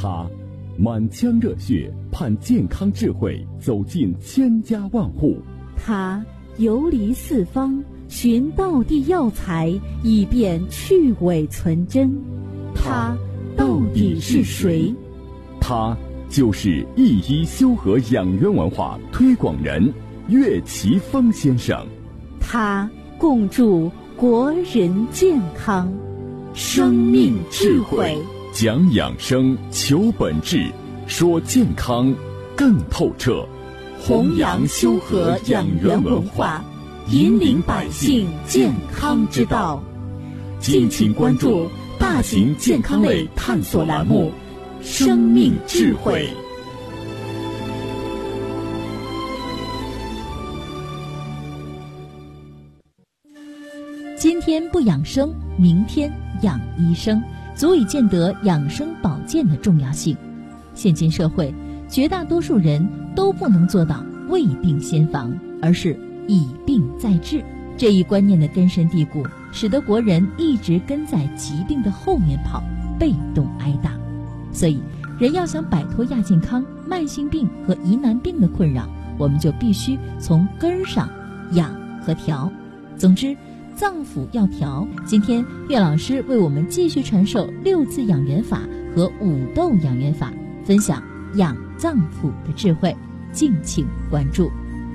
他满腔热血盼健康智慧走进千家万户， 他游离四方寻道地药材，以便去伪存真。他到底是谁？ 他就是一一修和养元文化推广人岳奇峰先生。 他共筑国人健康，生命智慧， 讲养生，求本质，说健康更透彻， 弘扬修和养元文化，引领百姓健康之道。敬请关注大型健康类探索栏目《生命智慧》。 今天不养生，明天养医生，足以见得养生保健的重要性。现今社会，绝大多数人都不能做到未病先防，而是以病再治。这一观念的根深蒂固，使得国人一直跟在疾病的后面跑，被动挨打。所以，人要想摆脱亚健康、慢性病和疑难病的困扰，我们就必须从根儿上养和调。总之，脏腑要调。今天岳老师为我们继续传授6字养元法和5豆养元法，分享养脏腑的智慧，敬请关注。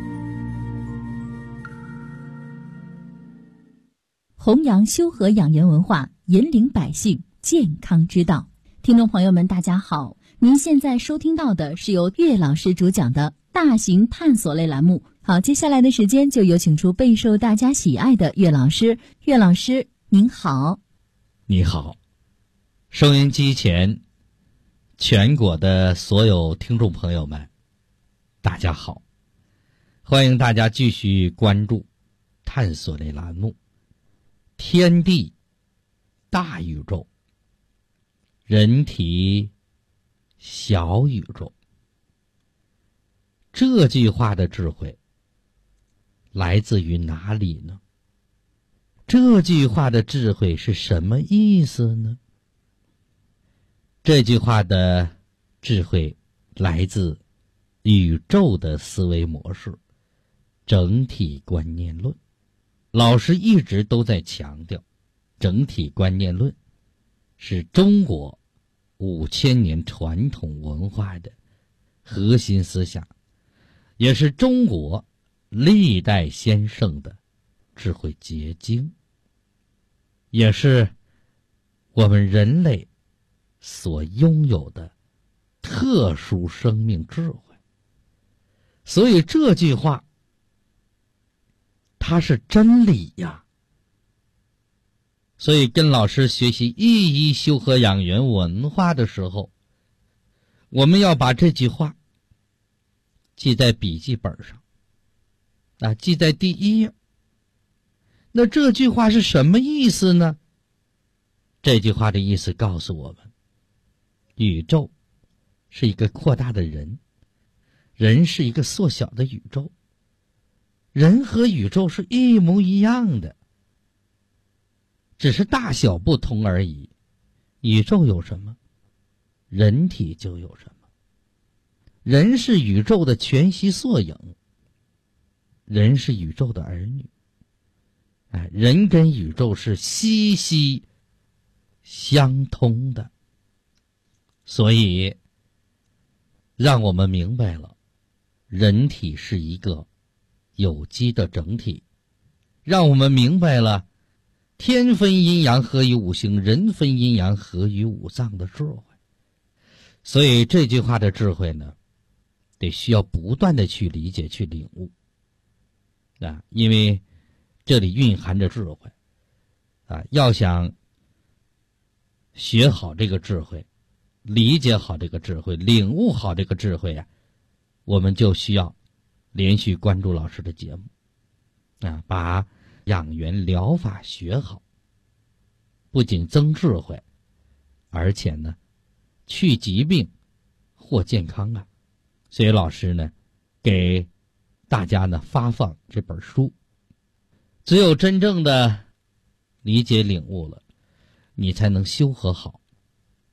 弘扬修和养元文化，引领百姓健康之道。听众朋友们，大家好，您现在收听到的是由岳老师主讲的大型探索类栏目。好，接下来的时间就有请出备受大家喜爱的岳老师。岳老师您好。 你好，收音机前全国的所有听众朋友们，大家好，欢迎大家继续关注探索类栏目天地大宇宙，人体小宇宙。这句话的智慧来自于哪里呢？这句话的智慧是什么意思呢？这句话的智慧来自宇宙的思维模式，整体观念论。老师一直都在强调，整体观念论是中国5000年传统文化的核心思想，也是中国历代先圣的智慧结晶，也是我们人类所拥有的特殊生命智慧。所以这句话它是真理呀。所以跟老师学习一一修和养元文化的时候，我们要把这句话记在笔记本上，记在第1页。那这句话是什么意思呢？这句话的意思告诉我们，宇宙是一个扩大的人，人是一个缩小的宇宙，人和宇宙是一模一样的，只是大小不同而已。宇宙有什么，人体就有什么。人是宇宙的全息缩影，人是宇宙的儿女，人跟宇宙是息息相通的。所以让我们明白了，人体是一个有机的整体，让我们明白了天分阴阳合于五行，人分阴阳合于五脏的智慧。所以这句话的智慧呢，得需要不断的去理解去领悟，因为这里蕴含着智慧，要想学好这个智慧，理解好这个智慧，领悟好这个智慧我们就需要连续关注老师的节目，把养元疗法学好，不仅增智慧，而且呢去疾病获健康啊。所以老师呢给大家呢发放这本书，只有真正的理解领悟了，你才能修和好，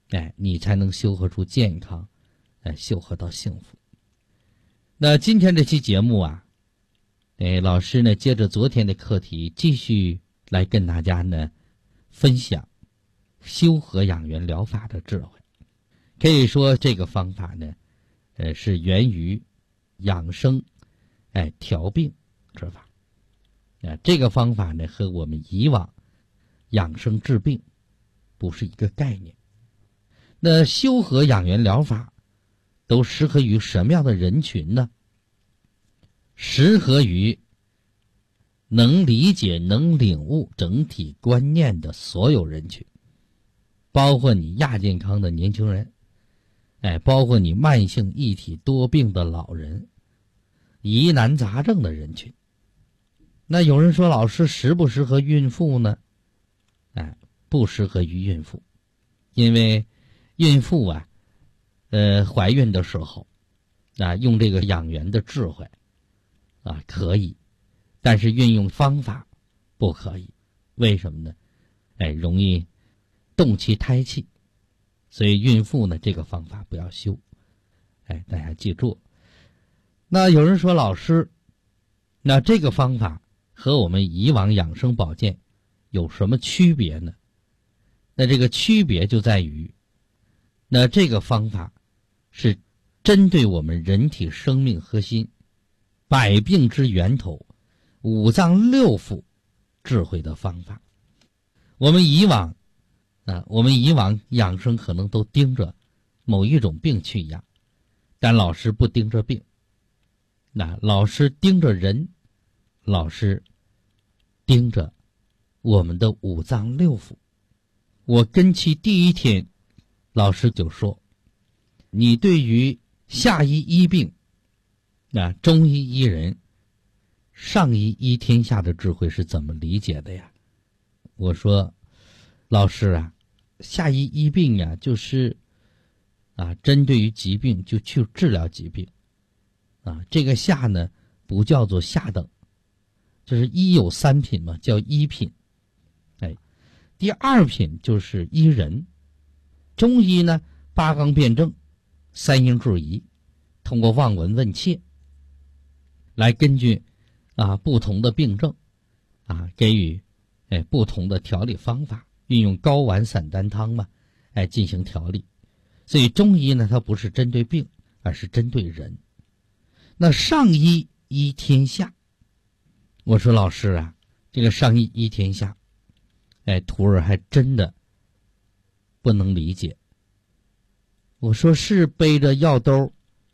你才能修和出健康，修和到幸福。那今天这期节目啊，老师呢接着昨天的课题，继续来跟大家呢分享修和养元疗法的智慧。可以说这个方法呢，是源于养生，调病之法。这个方法呢和我们以往养生治病不是一个概念。那修和养元疗法都适合于什么样的人群呢？适合于能理解、能领悟整体观念的所有人群，包括你亚健康的年轻人，包括你慢性一体多病的老人，疑难杂症的人群。那有人说，老师适不适合孕妇呢？不适合于孕妇，因为孕妇啊，怀孕的时候用这个养元的智慧可以，但是运用方法不可以。为什么呢？容易动其胎气，所以孕妇呢这个方法不要修。大家记住。那有人说，老师，那这个方法和我们以往养生保健有什么区别呢？那这个区别就在于，那这个方法是针对我们人体生命核心、百病之源头、五脏六腑智慧的方法。我们以往养生可能都盯着某一种病去养，但老师不盯着病，老师盯着人，老师盯着我们的五脏六腑。我跟其第一天，老师就说，你对于下医医病，中医医人，上医医天下的智慧是怎么理解的呀？我说，老师啊，下医医病呀，就是针对于疾病就去治疗疾病，这个下呢不叫做下等，就是医有三品嘛，叫医品。第二品就是医人。中医呢，八纲辩证，三应注仪，通过望闻问切来根据不同的病症给予不同的调理方法，运用高丸散丹汤嘛进行调理。所以中医呢，它不是针对病，而是针对人。那上医医天下，我说老师啊，这个上医医天下，徒儿还真的不能理解。我说是背着药兜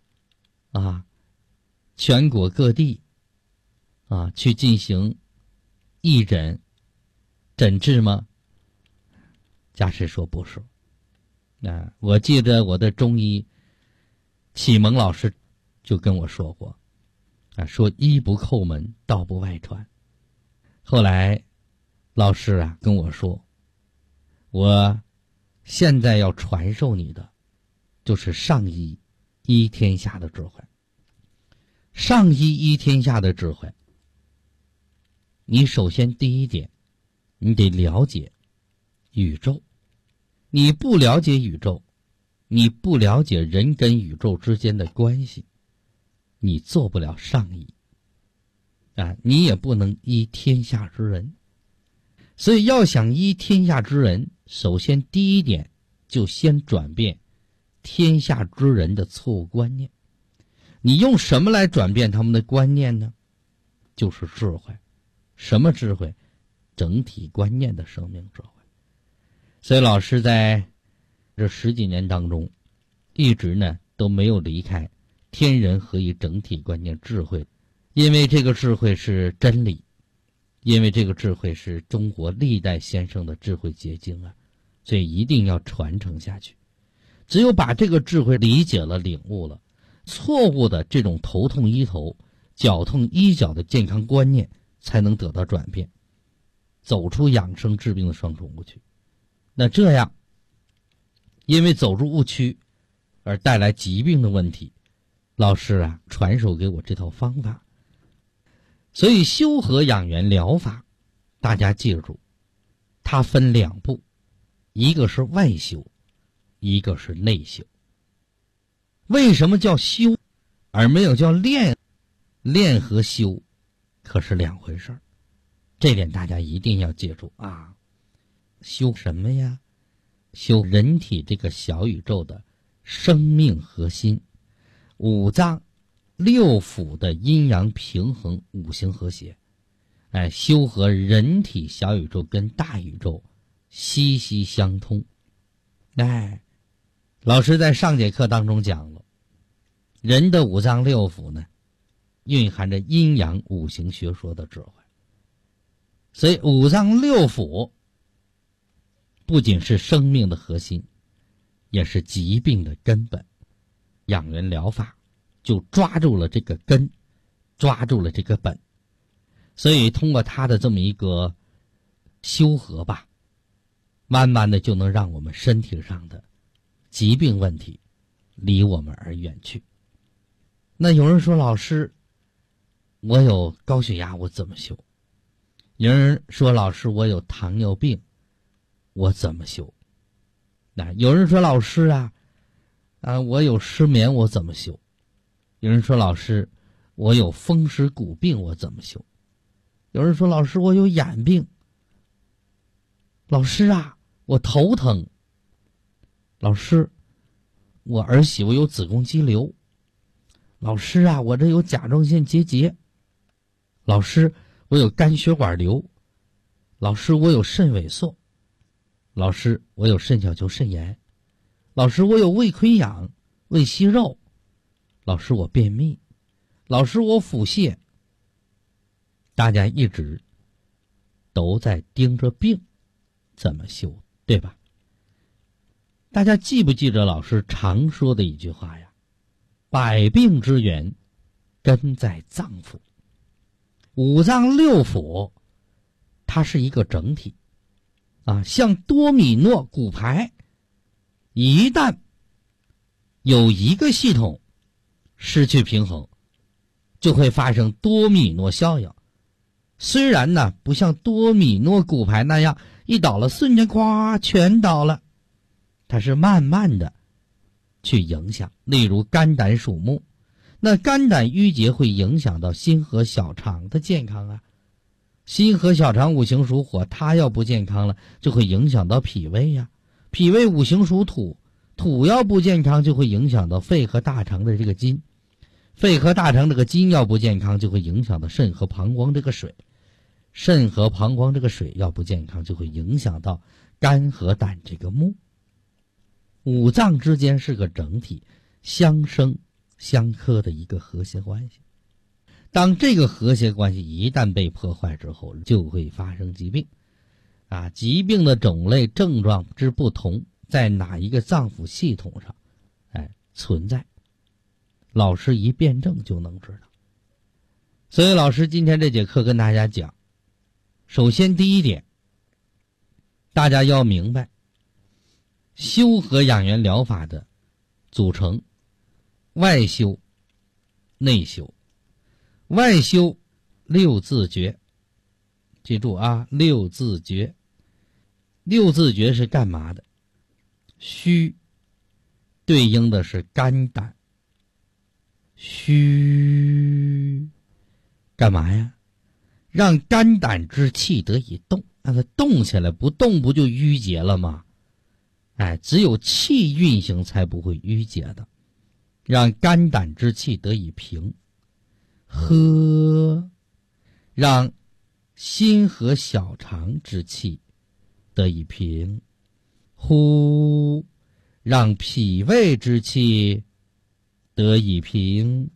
全国各地去进行义诊诊治吗？家师说不是。我记得我的中医启蒙老师就跟我说过，说医不叩门，道不外传。后来老师跟我说，我现在要传授你的就是上医医天下的智慧。上医医天下的智慧，你首先第一点，你得了解宇宙。你不了解宇宙，你不了解人跟宇宙之间的关系，你做不了上医你也不能医天下之人。所以要想医天下之人，首先第一点就先转变天下之人的错误观念。你用什么来转变他们的观念呢？就是智慧。什么智慧？整体观念的生命智慧。所以老师在这10几年当中，一直呢都没有离开天人合一整体观念智慧，因为这个智慧是真理，因为这个智慧是中国历代先生的智慧结晶所以一定要传承下去。只有把这个智慧理解了、领悟了，错误的这种头痛医头、脚痛医脚的健康观念才能得到转变，走出养生治病的双重误区。那这样因为走入误区而带来疾病的问题，老师传授给我这套方法。所以修和养元疗法，大家记住，它分2步，一个是外修， 一个是内修。为什么叫修而没有叫练？练和修可是两回事儿，这点大家一定要记住啊！修什么呀？修人体这个小宇宙的生命核心，五脏六腑的阴阳平衡，五行和谐。修和人体小宇宙跟大宇宙息息相通。老师在上节课当中讲了，人的五脏六腑呢，蕴含着阴阳五行学说的智慧。所以五脏六腑不仅是生命的核心，也是疾病的根本。养元疗法就抓住了这个根，抓住了这个本。所以通过它的这么一个修和吧，慢慢的就能让我们身体上的疾病问题离我们而远去。那有人说，老师，我有高血压，我怎么修？有人说，老师，我有糖尿病，我怎么修？有人说，老师我有失眠，我怎么修？有人说，老师，我有风湿骨病，我怎么修？有人说，老师，我有眼病。老师我头疼。老师，我儿媳妇有子宫肌瘤。老师我这有甲状腺结节。老师，我有肝血管瘤。老师，我有肾萎缩。老师，我有肾小球肾炎。老师，我有胃溃疡、胃息肉。老师，我便秘。老师，我腹泻。大家一直都在盯着病怎么修，对吧？大家记不记着老师常说的一句话呀？百病之源根在脏腑。五脏六腑它是一个整体像多米诺骨牌，一旦有一个系统失去平衡，就会发生多米诺效应。虽然呢不像多米诺骨牌那样一倒了瞬间咵全倒了，它是慢慢的去影响。例如肝胆属木，那肝胆郁结会影响到心和小肠的健康心和小肠五行属火，它要不健康了就会影响到脾胃脾胃五行属土，土要不健康就会影响到肺和大肠的这个筋，肺和大肠这个筋要不健康就会影响到肾和膀胱这个水，肾和膀胱这个水要不健康就会影响到肝和胆这个木。五脏之间是个整体，相生相克的一个和谐关系。当这个和谐关系一旦被破坏之后，就会发生疾病疾病的种类症状之不同，在哪一个脏腑系统上存在，老师一辩证就能知道。所以老师今天这节课跟大家讲，首先第一点，大家要明白修和养元疗法的组成，外修内修。外修六字诀，记住六字诀。六字诀是干嘛的？虚对应的是肝胆，虚干嘛呀？让肝胆之气得以动，让它动起来，不动不就淤结了吗？只有气运行才不会淤结的。让肝胆之气得以平。喝，让心和小肠之气得以平。呼，让脾胃之气得以平。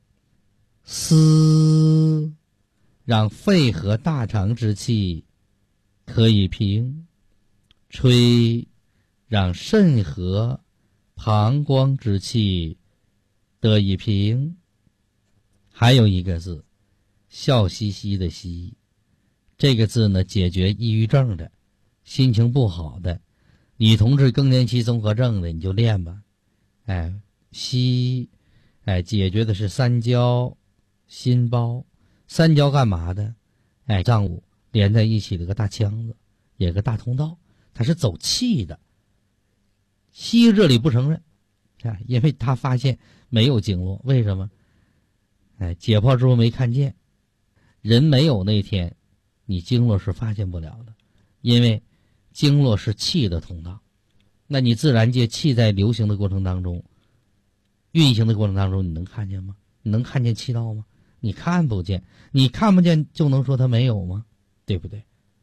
思，让肺和大肠之气可以平。吹，让肾和膀胱之气得以平。还有一个字，笑嘻嘻的嘻，这个字呢，解决抑郁症的，心情不好的，女同志更年期综合症的，你就练吧。嘻，解决的是三焦、心包。三焦干嘛的？脏腑连在一起的个大腔子，也个大通道，它是走气的。 西医这里不承认，因为他发现没有经络。为什么？解剖之后没看见，人没有那天，你经络是发现不了的，因为经络是气的通道。那你自然界气在流行的过程当中，运行的过程当中，你能看见吗？你能看见气道吗？你看不见，你看不见就能说它没有吗？对不对？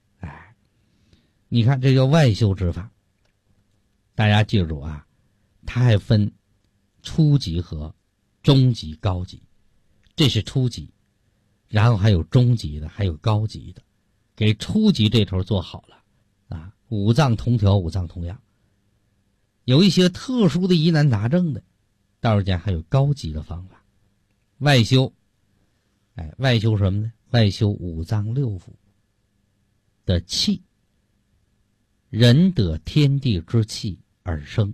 你看这叫外修之法。大家记住啊，它还分初级和中级、高级，这是初级，然后还有中级的，还有高级的。给初级这头做好了啊，五脏同调，五脏同养。有一些特殊的疑难杂症的，道士家还有高级的方法。外修，外修什么呢？外修五脏六腑的气。人得天地之气而生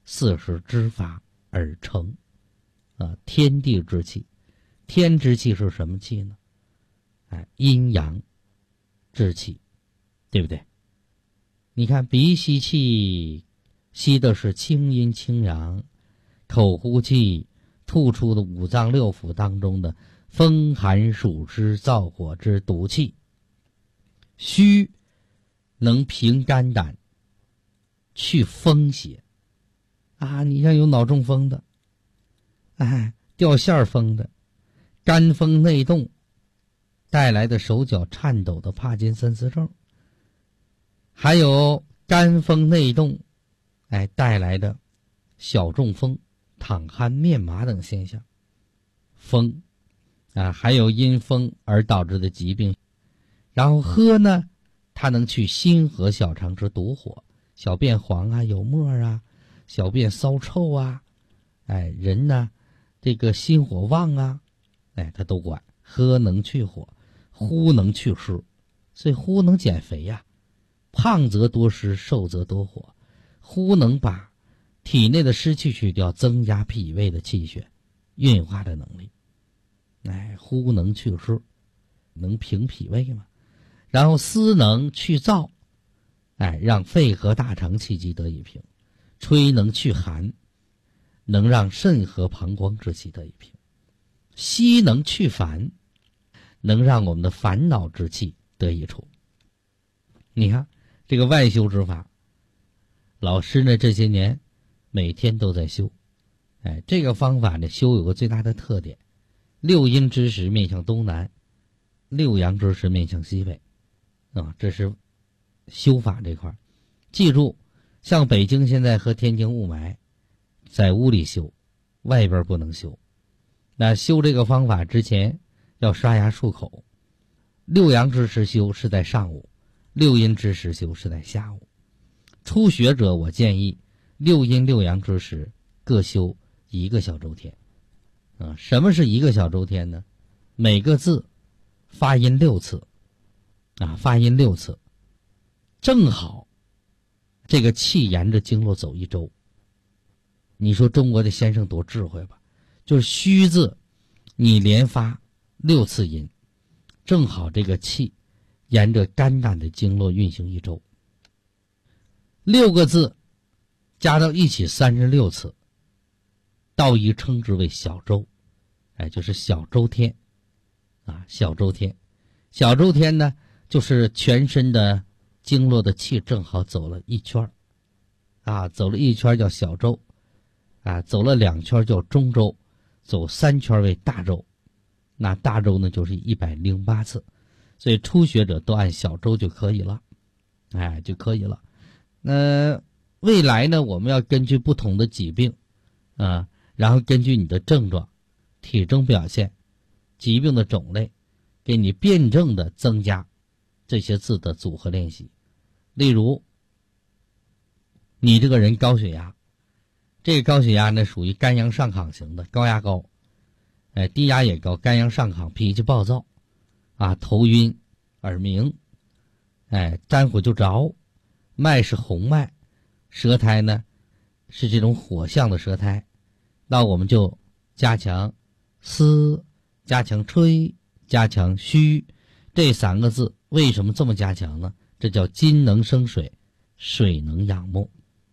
，40之法而成。天地之气，天之气是什么气呢？阴阳之气，对不对？你看鼻吸气，吸的是清阴清阳；口呼气，吐出的五脏六腑当中的风寒暑湿燥火之毒气。虚能平肝胆，去风邪啊！你像有脑中风的，掉线风的，肝风内动带来的手脚颤抖的帕金森氏症，还有肝风内动带来的小中风、淌汗、面麻等现象。风还有因风而导致的疾病。然后喝呢，它能去心和小肠之毒火，小便黄啊，有沫啊，小便骚臭啊，人呢这个心火旺啊，它都管。喝能去火，呼能去湿，所以呼能减肥呀。胖则多湿，瘦则多火。呼能把体内的湿气去掉，增加脾胃的气血运化的能力。呼能去湿，能平脾胃嘛。然后思能去燥，让肺和大肠气机得以平。吹能去寒，能让肾和膀胱之气得以平。吸能去烦，能让我们的烦恼之气得以除。你看这个外修之法，老师呢这些年每天都在修。这个方法呢修有个最大的特点，六阴之时面向东南，六阳之时面向西北。这是修法这块。记住，像北京现在和天津雾霾，在屋里修，外边不能修。那修这个方法之前要刷牙漱口。六阳之时修是在上午，六阴之时修是在下午。初学者我建议六阴六阳之时各修1个小周天。什么是1个小周天呢？每个字发音6次。发音6次，正好这个气沿着经络走1周。你说中国的先生多智慧吧？就是虚字你连发6次音，正好这个气沿着肝胆的经络运行1周。6个字加到一起36次，道医称之为小周，就是小周天。小周天，小周天呢就是全身的经络的气正好走了1圈，走了1圈叫小周，走了2圈叫中周，走3圈为大周。那大周呢就是108次，所以初学者都按小周就可以了，就可以了。那未来呢，我们要根据不同的疾病，然后根据你的症状、体征表现、疾病的种类，给你辩证的增加这些字的组合练习。例如你这个人高血压，这个高血压呢属于肝阳上亢型的，高压高，低压也高，肝阳上亢，脾气暴躁，头晕耳鸣，沾火就着，脉是红脉，舌苔呢是这种火象的舌苔。那我们就加强思，加强吹，加强虚，这3个字为什么这么加强呢？这叫金能生水，水能养木。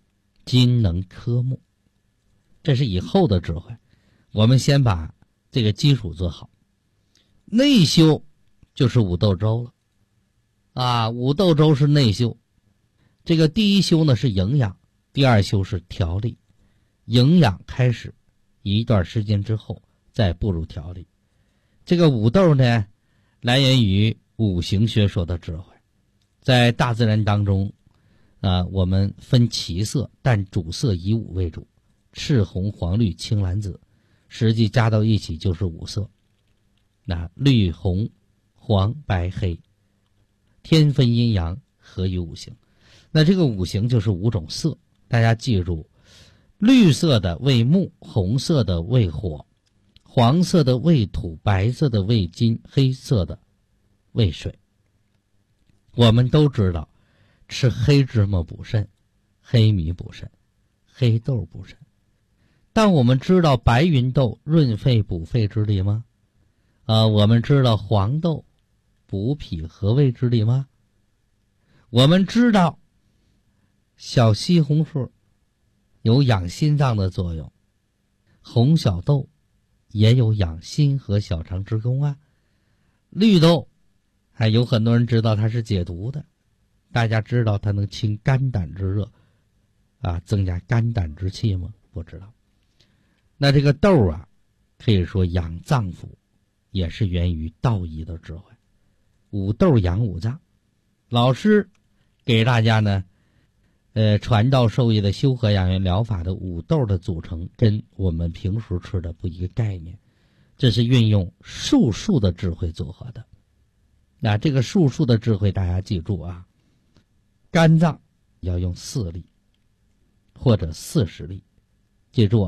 金能克木，这是以后的智慧。我们先把这个基础做好。内修就是五斗周了啊，五斗周是内修。这个第一修呢是营养，第二修是调理。营养开始一段时间之后再步入调理。这个五斗呢来源于五行学说的智慧。在大自然当中我们分七色，但主色以五为主，赤红黄绿青蓝紫，实际加到一起就是五色。那绿红黄白黑，天分阴阳，合于五行。那这个五行就是五种色，大家记住，绿色的为木，红色的为火，黄色的为土，白色的为金，黑色的为水。我们都知道吃黑芝麻补肾，黑米补肾，黑豆补肾，但我们知道白芸豆润肺补肺之力吗？我们知道黄豆补脾和胃之力吗？我们知道小西红柿有养心脏的作用，红小豆也有养心和小肠之功啊。绿豆还有很多人知道它是解毒的，大家知道它能清肝胆之热增加肝胆之气吗？不知道。那这个豆可以说养脏腑，也是源于道义的智慧。五豆养五脏，老师给大家呢传道授业的修和养元疗法的五豆的组成跟我们平时吃的不一个概念，这是运用术数的智慧组合的。那这个术数的智慧大家记住肝脏要用4粒或者40粒，记住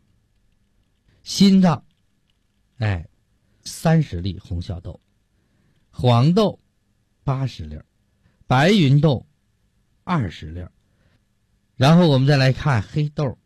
心脏30粒红小豆，黄豆80粒，白芸豆20粒，然后我们再来看黑豆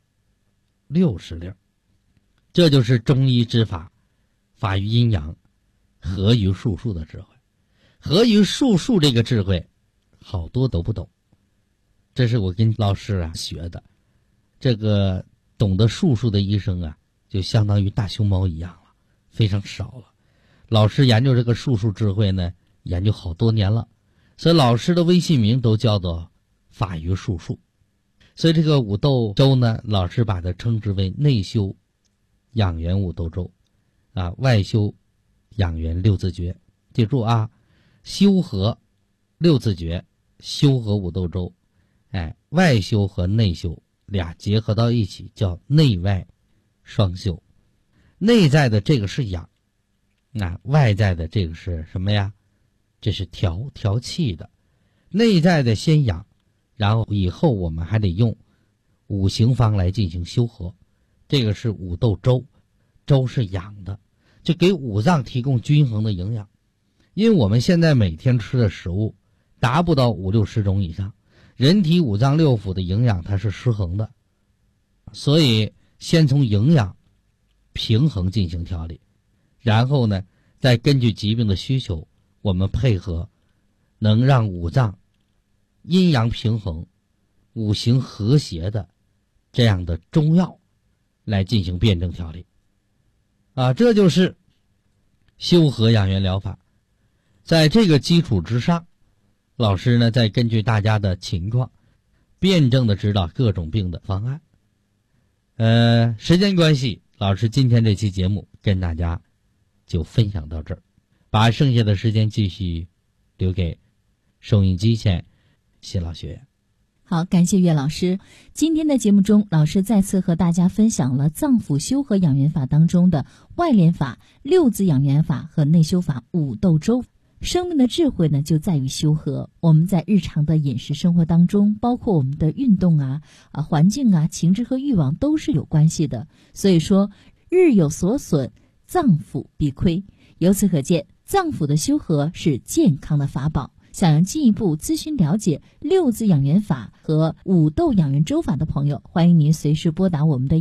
60粒。这就是中医之法，法于阴阳，合于术数的智慧。合于术数这个智慧好多都不懂，这是我跟老师学的。这个懂得术数的医生就相当于大熊猫一样了，非常少了。老师研究这个术数智慧呢，研究好多年了，所以老师的微信名都叫做法于术数。所以这个五斗周呢，老师把它称之为内修养元五斗周外修养元六字诀。记住修和六字诀，修和五斗周，外修和内修俩结合到一起叫内外双修。内在的这个是养，外在的这个是什么呀？这是调气的。内在的先养，然后以后我们还得用五行方来进行修和。这个是五斗周，周是养的，就给五脏提供均衡的营养。因为我们现在每天吃的食物达不到5、60种以上，人体五脏六腑的营养它是失衡的，所以先从营养平衡进行调理，然后呢再根据疾病的需求，我们配合能让五脏阴阳平衡、五行和谐的这样的中药来进行辩证调理这就是修和养元疗法。在这个基础之上，老师呢再根据大家的情况辩证的指导各种病的方案。时间关系，老师今天这期节目跟大家就分享到这儿，把剩下的时间继续留给收音机前谢老学员。 好，感谢岳老师。今天的节目中，老师再次和大家分享了脏腑修和养元法当中的外练法、六字养元法和内修法五斗周。生命的智慧呢，就在于修和。我们在日常的饮食生活当中，包括我们的运动环境情志和欲望都是有关系的。所以说，日有所损，脏腑必亏。由此可见，脏腑的修和是健康的法宝。想要进一步咨询了解六字养元法和五斗养元周法的朋友，欢迎您随时拨打我们的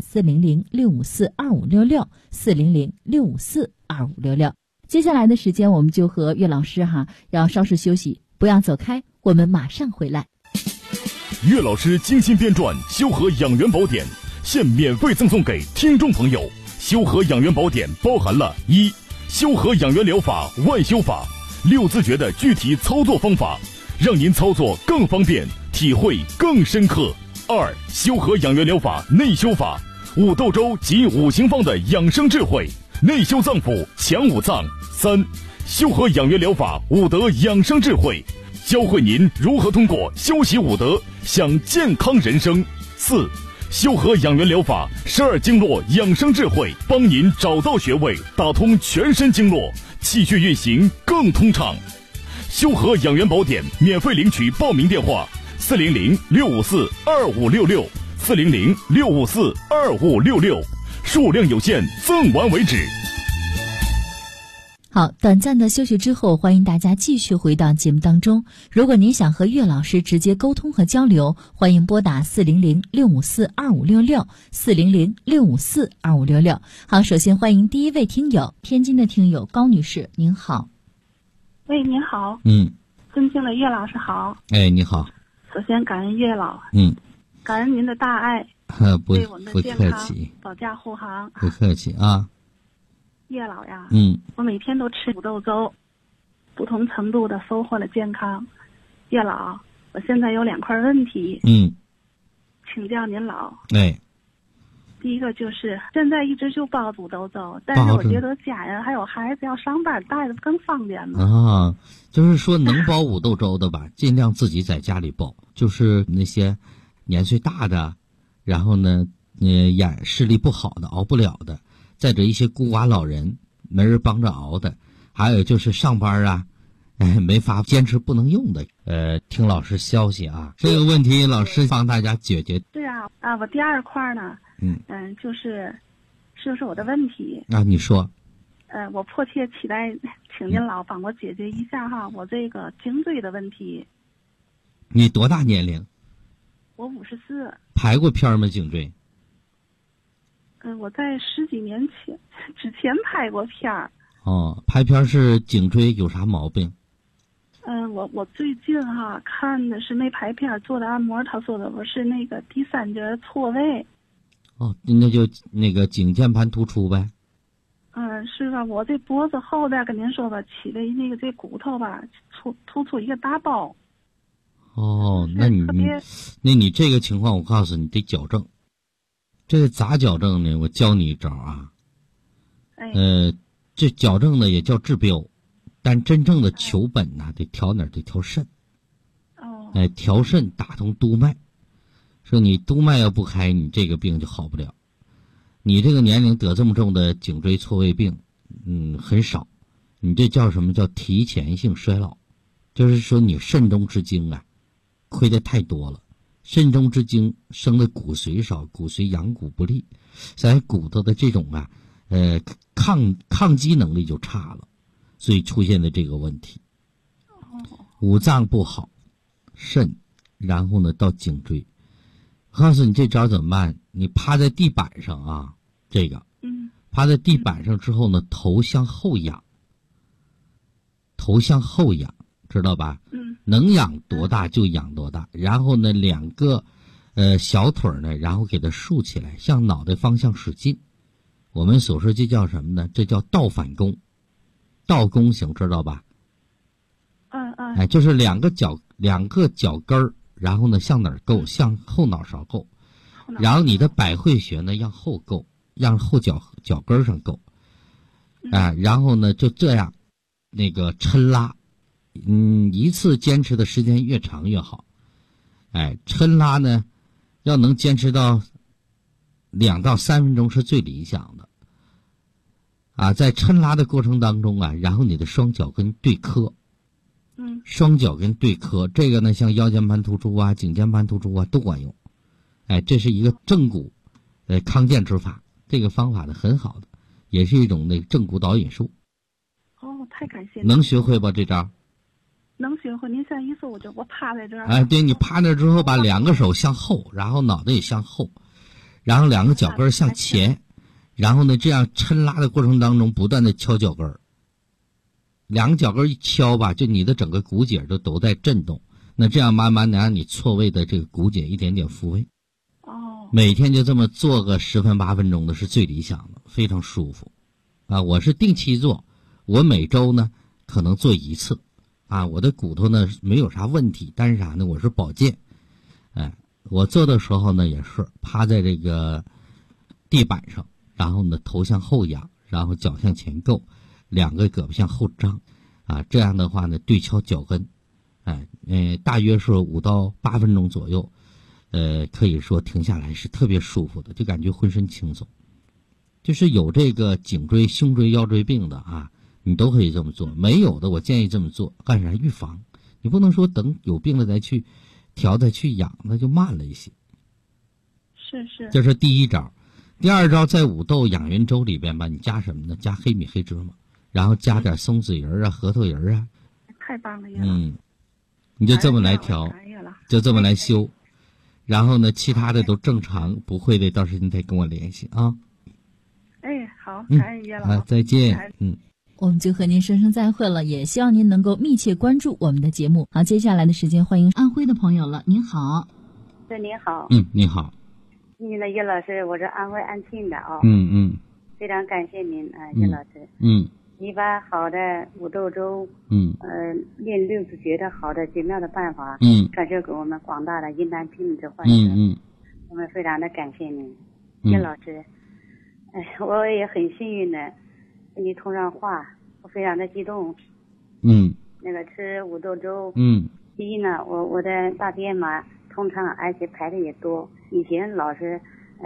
400-654-2566 400-654-2566。接下来的时间，我们就和岳老师要稍事休息，不要走开，我们马上回来。 岳老师精心编撰《修和养元宝典》，现免费赠送给听众朋友。修和养元宝典包含了1. 修和养元疗法万修法，6字诀的具体操作方法，让您操作更方便，体会更深刻。2. 修和养元疗法内修法，5斗周及5行方的养生智慧，内修脏腑，强五脏。3. 修和养元疗法5德养生智慧，教会您如何通过修习5德享健康人生。4. 修和养元疗法12经络养生智慧，帮您找到穴位，打通全身经络，气血运行更通畅。修和养元宝典免费领取报名电话：400-654-2566 400-654-2566，数量有限，赠完为止。 好，短暂的休息之后，欢迎大家继续回到节目当中。如果您想和岳老师直接沟通和交流，欢迎拨打400-654-2566 400-654-2566。好，首先欢迎第一位听友，天津的听友高女士，您好。 喂，您好。尊敬的岳老师好。 哎，你好。 首先感恩岳老。感恩您的大爱，对我们的健康保驾护航。 不客气啊。 岳老呀，我每天都吃5斗粥，不同程度的收获了健康。岳老，我现在有2块问题，请教您老。第一个就是现在一直就包5斗粥，但是我觉得家人还有孩子要上班带着更方便嘛。 就是说能包5斗粥的吧，尽量自己在家里包。就是那些年岁大的，然后呢，眼视力不好的，熬不了的。再者一些孤寡老人没人帮着熬的，还有就是上班啊，没法坚持不能用的。听老师消息啊，这个问题老师帮大家解决。 对啊，我第2块呢，就是我的问题啊，你说。 我迫切期待请您老帮我解决一下哈，我这个颈椎的问题。 你多大年龄？ 我54。 排过片吗？颈椎？ 我在10几年之前拍过片儿。 拍片是颈椎有啥毛病？ 我最近看的是没拍片做的按摩，他说的我是那个第3节错位。 那就那个颈键盘突出呗。 是吧？我这脖子后边跟您说吧，起的那个这骨头吧，突出一个大包。 那你这个情况，我告诉你得矫正。这个咋矫正呢？我教你一招啊。这矫正呢也叫治标，但真正的求本呐，得调哪儿？得调肾。调肾打通督脉。说你督脉要不开，你这个病就好不了。你这个年龄得这么重的颈椎错位病，很少。你这叫什么？叫提前性衰老。就是说你肾中之精啊，亏得太多了。肾中之精生的骨髓少，骨髓养骨不利，咱骨头的这种抗击能力就差了，所以出现的这个问题。五脏不好，肾，然后呢到颈椎。我告诉你这招怎么办？你趴在地板上啊，趴在地板上之后呢，头向后仰，知道吧？能仰多大就仰多大，然后呢2个小腿呢，然后给它竖起来，向脑袋方向使劲。我们所说这叫什么呢？这叫倒反弓，倒弓形，知道吧？就是两个脚跟儿，然后呢向哪儿够？向后脑勺够，然后你的百会穴呢让后够，让后脚跟上够，然后呢就这样，那个抻拉。一次坚持的时间越长越好。抻拉呢，要能坚持到2到3分钟是最理想的。在抻拉的过程当中然后你的双脚跟对磕。双脚跟对磕，这个呢像腰间盘突出颈键盘突出都管用。这是一个正骨康健之法，这个方法呢很好的，也是一种那个正骨导引术。 太感谢。 能学会吧这招？ 能学会。您现在一说我趴在这儿。 对，你趴那之后把2个手向后，然后脑袋也向后，然后2个脚跟向前，然后呢这样抻拉的过程当中不断的敲脚跟，2个脚跟一敲吧，就你的整个骨节都在震动， 那这样慢慢的让你错位的这个骨节一点点复位。 哦。 每天就这么做个10分8分钟的是最理想的，非常舒服。啊，我是定期做，我每周呢可能做1次。啊，我的骨头呢没有啥问题，但是啥呢？我是保健。我做的时候呢也是趴在这个地板上，然后呢头向后仰，然后脚向前够，2个胳膊向后张，啊，这样的话呢对敲脚跟，大约是5到8分钟左右，可以说停下来是特别舒服的，就感觉浑身轻松。就是有这个颈椎、胸椎、腰椎病的啊，你都可以这么做。没有的，我建议这么做，干啥？预防。你不能说等有病了再去调再去养，那就慢了一些。 是。 这是第一招。第二招，在五豆养元粥里边吧，你加什么呢？加黑米、黑芝麻，然后加点松子仁啊、核桃仁啊。 太棒了！ 你就这么来调，就这么来修。然后呢，其他的都正常，不会的到时候你再跟我联系啊。 好，感恩叶老。 再见。 我们就和您说声再会了，也希望您能够密切关注我们的节目。好，接下来的时间欢迎安徽的朋友了。您好。 对，您好。 您好。 叶老师，我是安徽安庆的啊。非常感谢您啊，叶老师。你把好的五豆粥，练六字诀的好的绝妙的办法，传授给我们广大的疑难病者患者。我们非常的感谢您，叶老师。我也很幸运的跟你通上话，我非常的激动。那个吃五豆粥，第一呢，我的大便嘛通畅，而且排的也多，以前老是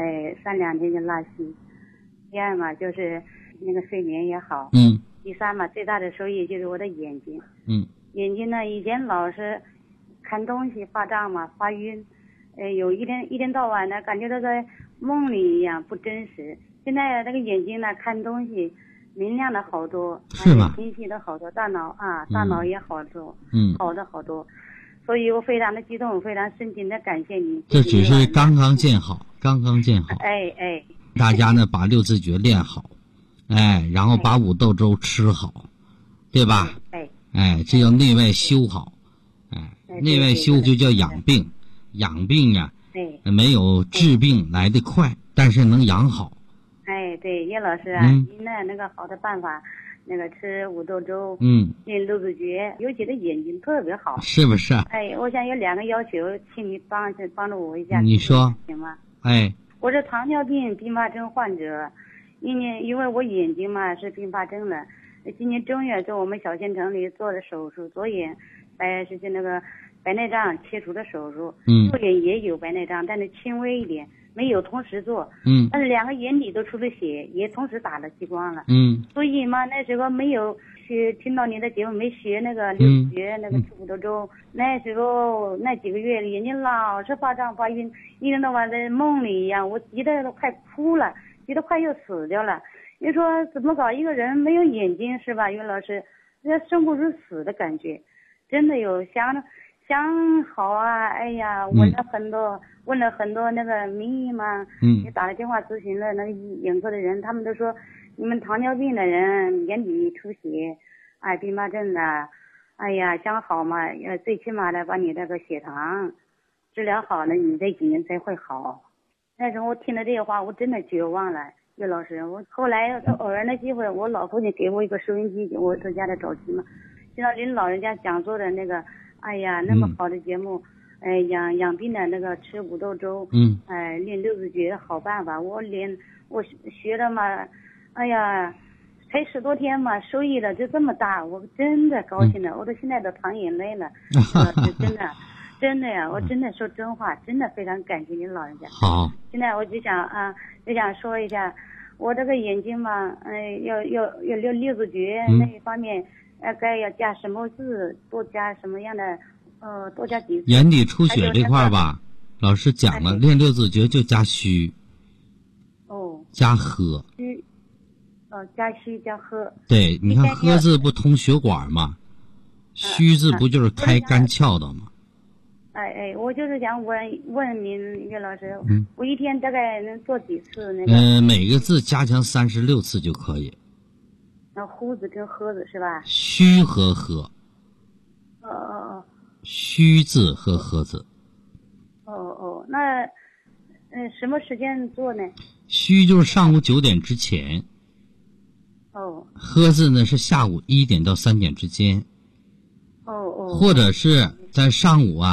3、2天就拉稀。第二嘛就是那个睡眠也好。第三嘛最大的收益就是我的眼睛。眼睛呢以前老是看东西发胀嘛，发晕，有一天到晚呢感觉到在梦里一样不真实。现在那个眼睛呢看东西明亮的好多， 是吗？ 清晰的好多，大脑也好多，好的好多。所以我非常的激动，非常深情的感谢你。 这只是刚刚建好。大家呢把六字诀练好，然后把五豆粥吃好，对吧？这叫内外修好。内外修就叫养病，养病呀，没有治病来得快，但是能养好。 对，叶老师啊，您的那个好的办法，那个吃五豆粥，练六字诀，尤其的眼睛特别好， 是不是？ 我想有2个要求，请你帮助我一下， 你说行吗？ 我是糖尿病并发症患者，因为我眼睛嘛是并发症了，今年正月在我们小县城里做的手术，左眼是那个白内障切除的手术，右眼也有白内障，但是轻微一点。没有同时做，但是2个眼底都出了血，也同时打了激光了，所以嘛那时候没有听到你的节目，没学那个六字诀，那个吃五豆粥，那时候那几个月眼睛老是发胀发晕，一天到晚在梦里一样，我急得都快哭了，急得快要死掉了。你说怎么搞？一个人没有眼睛是吧，于老师，那生不如死的感觉，真的有想好啊，问了很多那个名医嘛，也打了电话咨询了那个眼科的人，他们都说你们糖尿病的人眼底出血，并发症的，想好嘛，最起码的把你那个血糖治疗好了，你这几年才会好。那时候我听了这些话，我真的绝望了，岳老师。我后来偶然的机会，我老父亲给我一个收音机，我在家里找齐嘛，听到您老人家讲座的那个，那么好的节目。养病的那个吃五豆粥，练六字诀的好办法，我学了嘛，才10多天嘛，收益了就这么大，我真的高兴了，我都现在都淌眼泪了，真的呀，我真的说真话，真的非常感谢您老人家。 好， 现在我就想说一下，我这个眼睛嘛，要六字诀那一方面，该要加什么字，多加什么样的。多加几次。 眼底出血这块吧，老师讲了，练六字诀就加虚，加喝， 加虚加喝。 对，你看喝字不通血管嘛，虚字不就是开肝窍的吗？ 我就是想问您岳老师，我一天大概能做几次那个？ 每个字加强36次就可以。 那呼字跟喝字是吧？ 虚和喝。 虚字和合字。 那什么时间做呢？ 虚就是上午9点之前。喝字呢是下午1点到3点之间。或者是在上午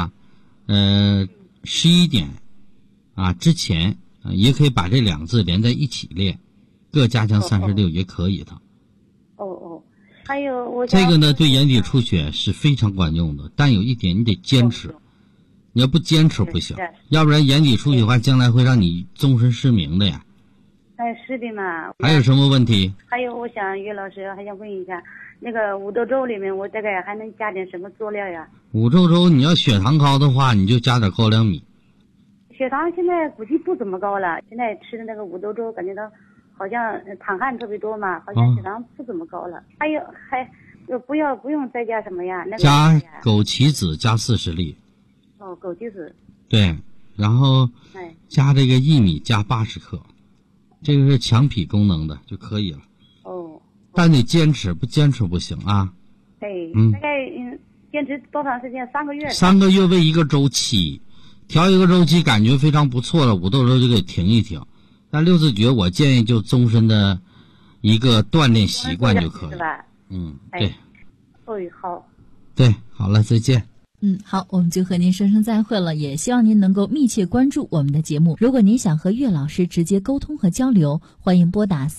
11点之前也可以把这2字连在一起练，各加强36也可以的。 还有这个呢对眼底出血是非常管用的，但有一点你得坚持，你要不坚持不行，要不然眼底出血的话将来会让你终身失明的呀。 是的嘛。 还有什么问题？ 还有我想岳老师还想问一下，那个五豆粥里面我大概还能加点什么佐料呀？ 五豆粥你要血糖高的话，你就加点高粱米。 血糖现在估计不怎么高了，现在吃的那个五豆粥感觉到好像淌汗特别多嘛，好像血糖不怎么高了。还不用再加什么呀？那个加枸杞子加40粒。 枸杞子。对， 然后加这个薏米加80克，这个是强脾功能的就可以了。但你坚持，不坚持不行啊。 大概坚持多长时间？3个月。 3个月为一个周期，调一个周期感觉非常不错了，五豆粥就给停一停。但六字诀我建议就终身的一个锻炼习惯就可以。对。 好。 对，好了，再见。 好，我们就和您说声再会了，也希望您能够密切关注我们的节目。如果您想和岳老师直接沟通和交流，欢迎拨打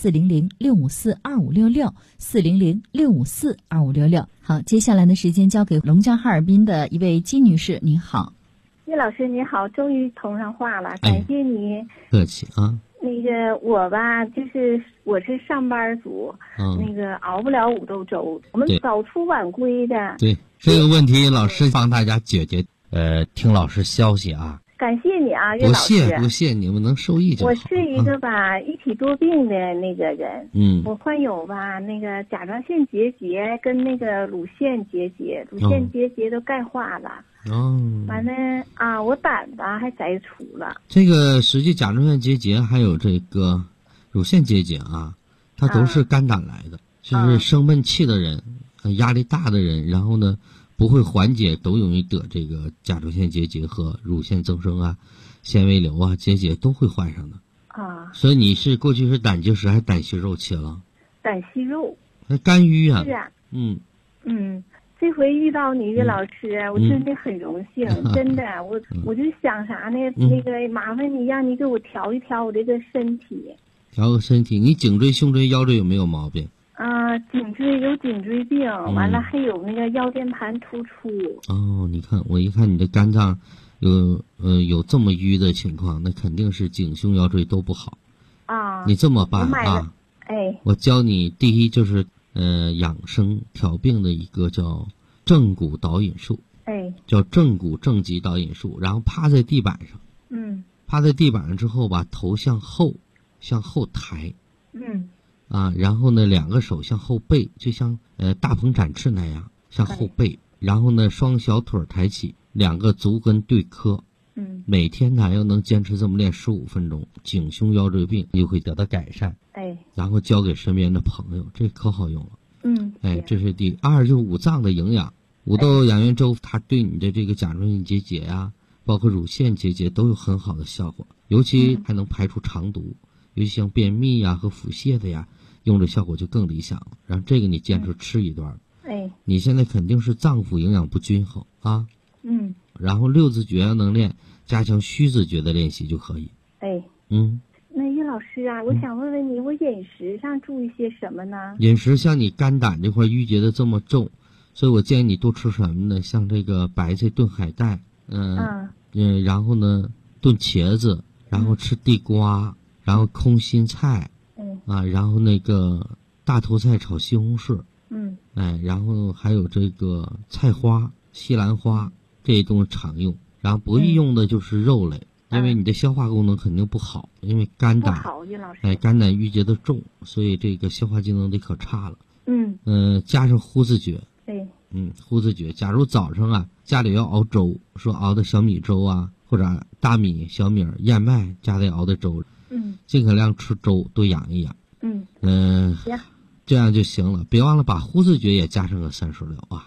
400-654-2566 400-654-2566。好，接下来的时间交给龙江哈尔滨的一位金女士，您好。 岳老师你好，终于通上话了，感谢你。 客气啊。 那个我吧，我是上班族，那个熬不了五豆粥，我们早出晚归的。 对，这个问题老师帮大家解决。听老师消息啊。 感谢你啊，岳老师。 不谢，你们能受益就好。 我是一个一体多病的那个人。我患有那个甲状腺结节跟那个乳腺结节，乳腺结节都钙化了。完了我胆还摘除了。 这个实际甲状腺结节还有这个乳腺结节它都是肝胆来的，就是生闷气的人、压力大的人，然后呢不会缓解，都容易得这个甲状腺结节和乳腺增生纤维瘤结节都会患上的。所以你是过去是胆结石还是胆息肉切了？ 胆息肉。 那肝郁啊。 是啊。这回遇到你岳老师，我真的很荣幸，真的，我就想啥呢？那个麻烦你，让你给我调一调我这个身体。 调个身体，你颈椎、胸椎、腰椎有没有毛病？ 颈椎有颈椎病，完了还有那个腰间盘突出。 你看，我一看你的肝脏有这么淤的情况，那肯定是颈胸腰椎都不好。你这么办我教你第一就是养生调病的一个叫正骨导引术。叫正骨正脊导引术，然后趴在地板上。趴在地板上之后把头向后抬。然后呢2个手向后背，就像大鹏展翅那样向后背，然后呢双小腿抬起，2个足跟对磕。每天要能坚持这么练15分钟，颈胸腰椎病就会得到改善。然后交给身边的朋友，这可好用了。这是第二，就是五脏的营养。五豆养元粥它对你的这个甲状腺结节包括乳腺结节都有很好的效果，尤其还能排除肠毒，尤其像便秘和腹泻的用的效果就更理想了。然后这个你坚持吃一段。你现在肯定是脏腑营养不均衡然后六字诀能练，加强虚字诀的练习就可以。 那岳老师我想问问你，我饮食上注意些什么呢？ 饮食像你肝胆这块郁结的这么重，所以我建议你多吃什么呢？像这个白菜炖海带，然后呢炖茄子，然后吃地瓜，然后空心菜，然后那个大头菜炒西红柿，然后还有这个菜花、西兰花，这些东西常用。然后不宜用的就是肉类，因为你的消化功能肯定不好，因为肝胆肝胆郁结的重，所以这个消化机能得可差了。加上呼字诀。呼字诀，假如早上家里要熬粥，说熬的小米粥或者大米、小米、燕麦加在熬的粥，尽可量吃粥，多养一养。这样就行了。别忘了把呼字诀也加上个36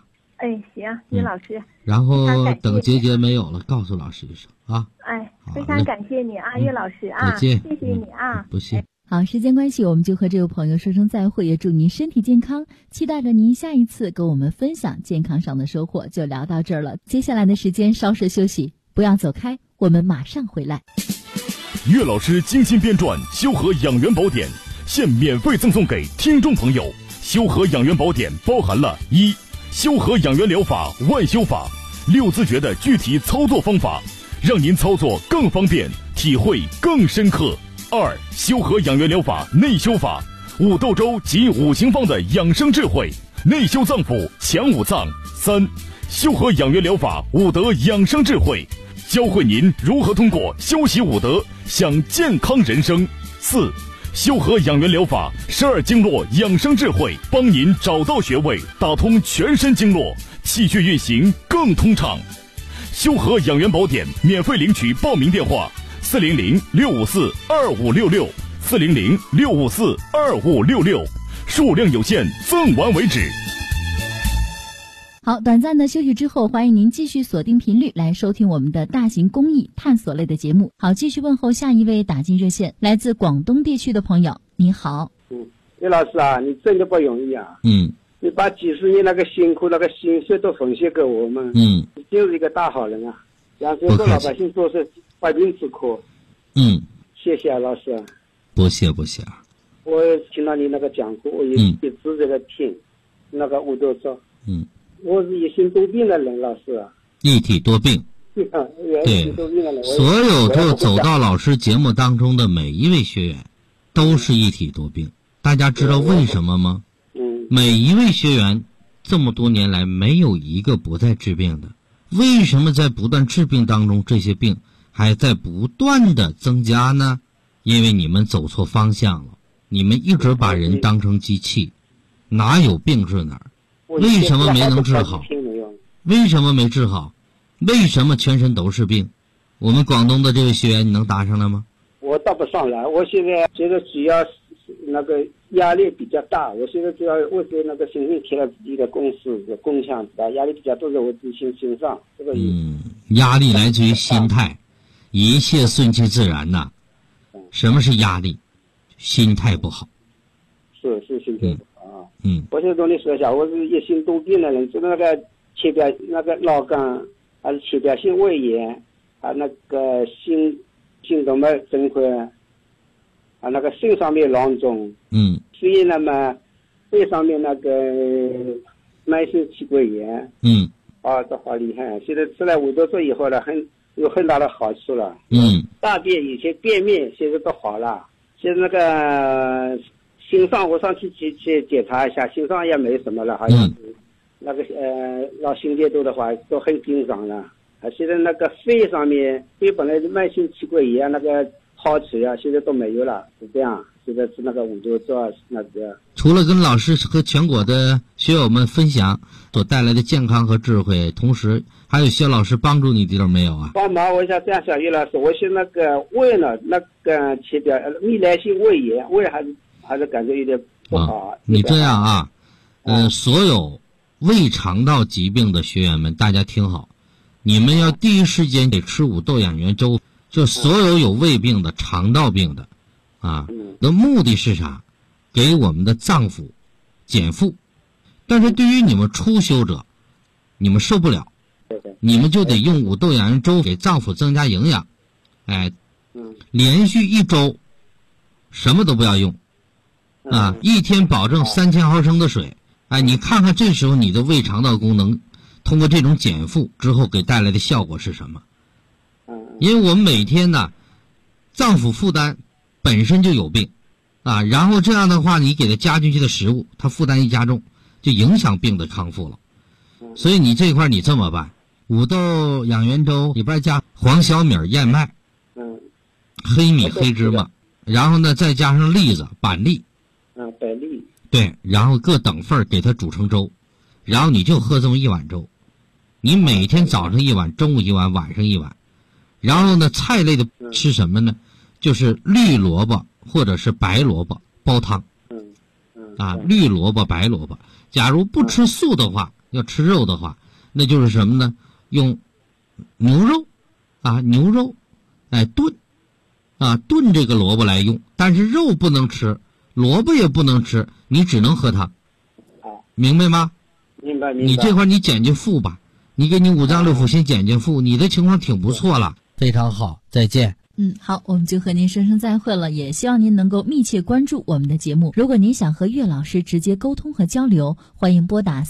哎，行，叶老师。 然后等结节没有了，告诉老师一声啊。 哎，非常感谢你啊，叶老师啊， 再见， 谢谢你啊， 不谢。 好，时间关系，我们就和这位朋友说声再会，也祝您身体健康，期待着您下一次跟我们分享健康上的收获。就聊到这儿了，接下来的时间稍事休息，不要走开，我们马上回来。 岳老师精心编撰《修和养元宝典》，现免费赠送给听众朋友。《修和养元宝典》包含了1. 修和养元疗法万修法，6字诀的具体操作方法，让您操作更方便，体会更深刻。2. 修和养元疗法内修法，5斗周及5行方的养生智慧，内修脏腑，强五脏。3. 修和养元疗法5德养生智慧，教会您如何通过修习5德享健康人生。4. 修和养元疗法12经络养生智慧，帮您找到穴位，打通全身经络，气血运行更通畅。修和养元宝典免费领取报名电话400-654-2566 400-654-2566，数量有限，赠完为止。 好，短暂的休息之后，欢迎您继续锁定频率来收听我们的大型公益探索类的节目。好，继续问候下一位打进热线，来自广东地区的朋友，你好。 叶老师啊，你真的不容易啊。你把几十年那个辛苦那个心血都奉献给我们。你就是一个大好人啊，让很多老百姓做是百病之苦。谢谢啊，老师。 不谢。 我听到你那个讲课，我也一直在那听那个5斗周。我是一心多病的人，老师。 一体多病。对，所有走到老师节目当中的每一位学员，都是一体多病。大家知道为什么吗？每一位学员这么多年来没有一个不在治病的。为什么在不断治病当中，这些病还在不断的增加呢？因为你们走错方向了，你们一直把人当成机器，哪有病治哪儿？为什么没能治好？为什么没治好？为什么全身都是病？我们广东的这位学员，你能答上来吗？ 我答不上来，我现在觉得只要那个压力比较大，我现在主要我在那个身上贴了自己的公司的工项，压力比较多在我自己身上。这个压力来自于心态，一切顺其自然呐。什么是压力？心态不好。 是心态不好啊。我现在跟你说一下，我是一心多病的人，就是那个浅表那个脑干，还是浅表性胃炎，还那个心动脉增宽，啊那个肾上面囊肿，所以那么肺上面那个慢性气管炎，这好厉害！现在吃了5斗周以后呢，有很大的好处了。大便以前便秘，现在都好了。现在那个心脏，我上去检查一下，心脏也没什么了，好像是那个老心电图的话都很正常了。现在那个肺上面，肺本来慢性气管炎那个好处呀，现在都没有了，是这样。现在是那个5斗周那个。 除了跟老师和全国的学友们分享所带来的健康和智慧，同时还有薛老师帮助你的地方没有啊？ 帮忙，我想这样想，岳老师，我是那个胃呢，那个前边逆来性胃炎，胃还是感觉有点不好。 你这样啊，所有胃肠道疾病的学员们，大家听好，你们要第一时间得吃5斗养元粥，就所有胃病的、肠道病的，的目的是啥？给我们的脏腑减负。但是对于你们初修者，你们受不了，你们就得用5斗养元粥给脏腑增加营养。连续1周什么都不要用，1天保证3000毫升的水。你看看这时候你的胃肠道功能通过这种减负之后给带来的效果是什么？因为我们每天呢，脏腑负担本身就有病然后这样的话你给它加进去的食物，它负担一加重，就影响病的康复了。所以你这块你这么办，5斗养元粥里边加黄小米、燕麦，黑米、黑芝麻，然后呢再加上栗子、板栗， 板栗， 对，然后各等份给它煮成粥，然后你就喝这么1碗粥，你每天早上1碗，中午1碗，晚上1碗。然后呢菜类的吃什么呢？就是绿萝卜或者是白萝卜煲汤，绿萝卜、白萝卜。假如不吃素的话， 要吃肉的话，那就是什么呢？用牛肉炖这个萝卜来用，但是肉不能吃，萝卜也不能吃，你只能喝汤。明白吗？ 明白。 你这块你减减负吧，你给你五脏六腑先减减负，你的情况挺不错了，非常好，再见。 好，我们就和您说声再会了，也希望您能够密切关注我们的节目。如果您想和岳老师直接沟通和交流，欢迎拨打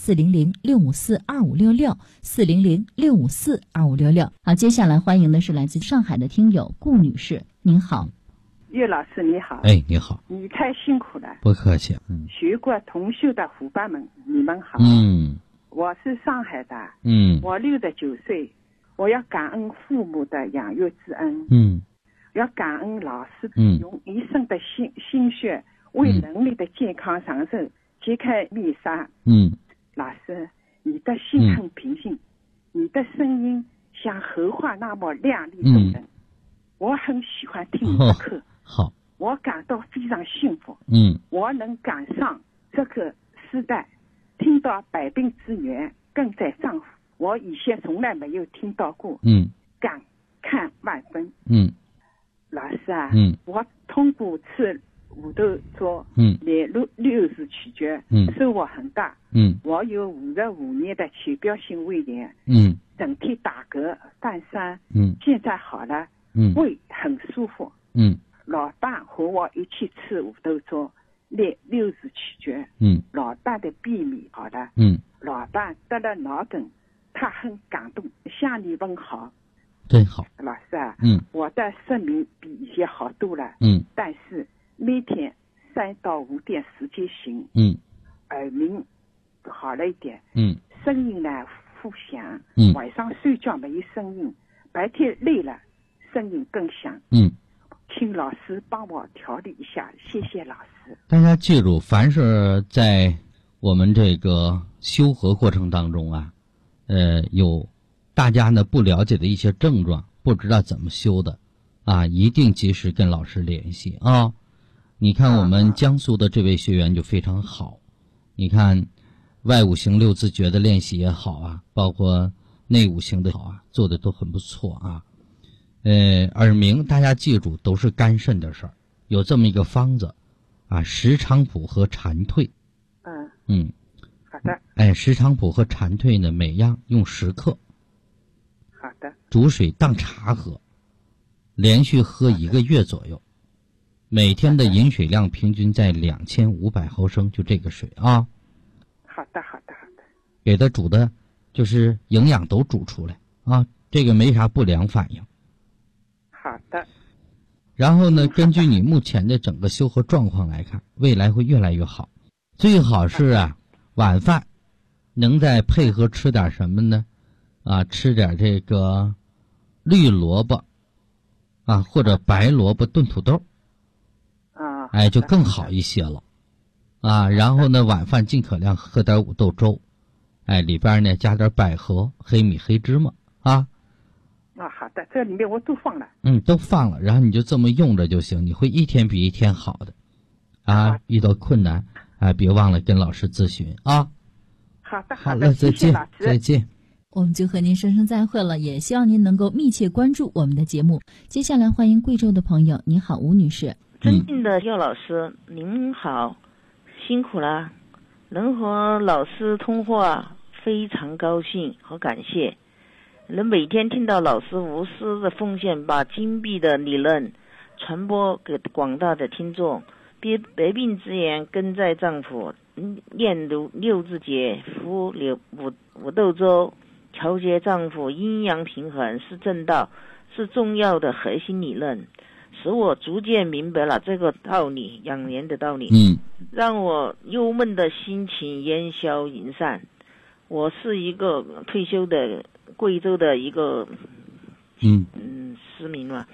400-654-2566，400-654-2566。好，接下来欢迎的是来自上海的听友顾女士，您好。 岳老师你好。 你好。 你太辛苦了。 不客气。 学过同修的伙伴们，你们好。我是上海的。我69岁，我要感恩父母的养育之恩。要感恩老师用一生的心血为人类的健康长寿揭开密纱。老师，你的心很平静，你的声音像荷花那么亮丽动人。我很喜欢听你的课。 好， 我感到非常幸福。我能赶上这个时代，听到百病之源更在丈夫，我以前从来没有听到过。感慨万分。老师啊，我通过吃五豆粥，连60取决，收获很大。我有55年的浅表性胃炎，整天打嗝犯酸，现在好了，胃很舒服。老伴和我一起吃五豆粥，连60取决，老伴的便秘好了，老伴得了脑梗，他很感动，向你问好。 真好， 老师啊，我的睡眠比以前好多了，但是每天3到5点时间醒，耳鸣好了一点，声音呢复响，晚上睡觉没有声音，白天累了声音更响，请老师帮我调理一下，谢谢老师。 大家记住，凡是在我们这个修和过程当中啊，有大家呢不了解的一些症状，不知道怎么修的啊，一定及时跟老师联系啊。你看我们江苏的这位学员就非常好，你看外五行6字诀的练习也好啊，包括内五行的好啊，做的都很不错啊。耳鸣大家记住都是肝肾的事儿，有这么一个方子啊，石菖蒲和蝉蜕。 好的。 石菖蒲和蝉蜕呢，每样用10克。 好的。 煮水当茶喝，连续喝1个月左右，每天的饮水量平均在2500毫升，就这个水啊。 好的。 给它煮的就是营养都煮出来啊，这个没啥不良反应。 好的。 然后呢，根据你目前的整个修和状况来看，未来会越来越好。最好是啊，晚饭能再配合吃点什么呢？吃点这个绿萝卜啊，或者白萝卜炖土豆就更好一些了啊。然后呢，晚饭尽可量喝点五豆粥，里边呢加点百合、黑米、黑芝麻啊。 好的，这里面我都放了。 都放了，然后你就这么用着就行，你会一天比一天好的啊。遇到困难别忘了跟老师咨询啊。 好的， 再见，再见。 我们就和您说声再会了，也希望您能够密切关注我们的节目。接下来欢迎贵州的朋友，你好，吴女士。 尊敬的岳老师，您好，辛苦了，能和老师通话非常高兴和感谢，能每天听到老师无私的奉献，把精辟的理论传播给广大的听众。百病之源根在脏腑，念6字诀，服五豆粥，调节脏腑阴阳平衡是正道，是重要的核心理论，使我逐渐明白了这个道理，养颜的道理，让我忧闷的心情烟消云散。我是一个退休的贵州的一个市民嘛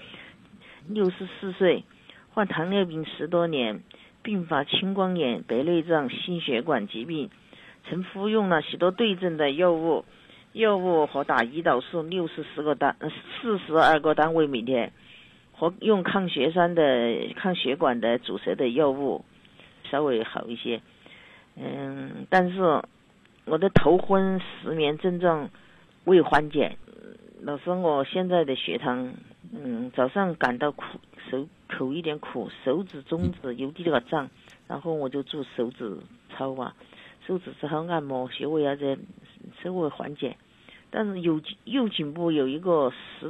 ，64岁，患糖尿病10多年，并发青光眼、白内障、心血管疾病，曾服用了许多对症的药物和打胰岛素42个单位每天，和用抗血管的阻塞的药物，稍微好一些。但是我的头昏失眠症状未缓解。老师，我现在的血糖，早上感到苦，口一点苦，手指、中指有点胀，然后我就做手指操啊，手指操按摩，穴位啊这稍微缓解。但是右颈部有一个10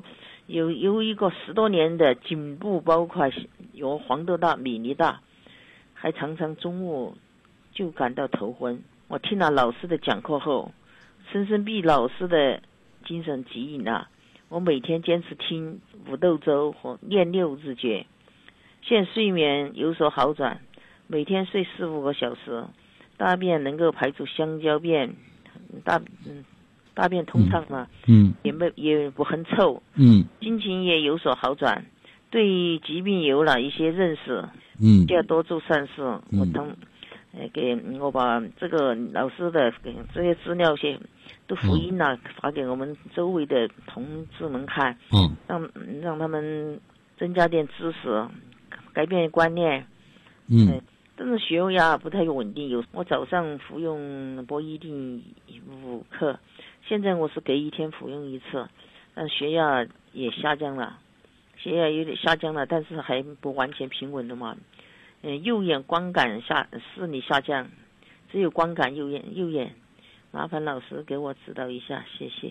多年的颈部包块有黄豆大、米粒大，还常常中午就感到头昏。我听了老师的讲课后，深深被老师的精神吸引了。我每天坚持听五豆粥和练6字诀，现睡眠有所好转，每天睡4-5个小时，大便能够排出香蕉便，大便通畅嘛，也不很臭，心情也有所好转，对疾病有了一些认识，就要多做善事。我把这个老师的这些资料些都福音了，发给我们周围的同志们看，让他们增加点知识，改变观念。但是血压不太稳定，我早上服用波伊定5克，现在我是隔一天服用1次，但血压也下降了，血压有点下降了，但是还不完全平稳的嘛。右眼光感视力下降，只有光感右眼，麻烦老师给我指导一下，谢谢。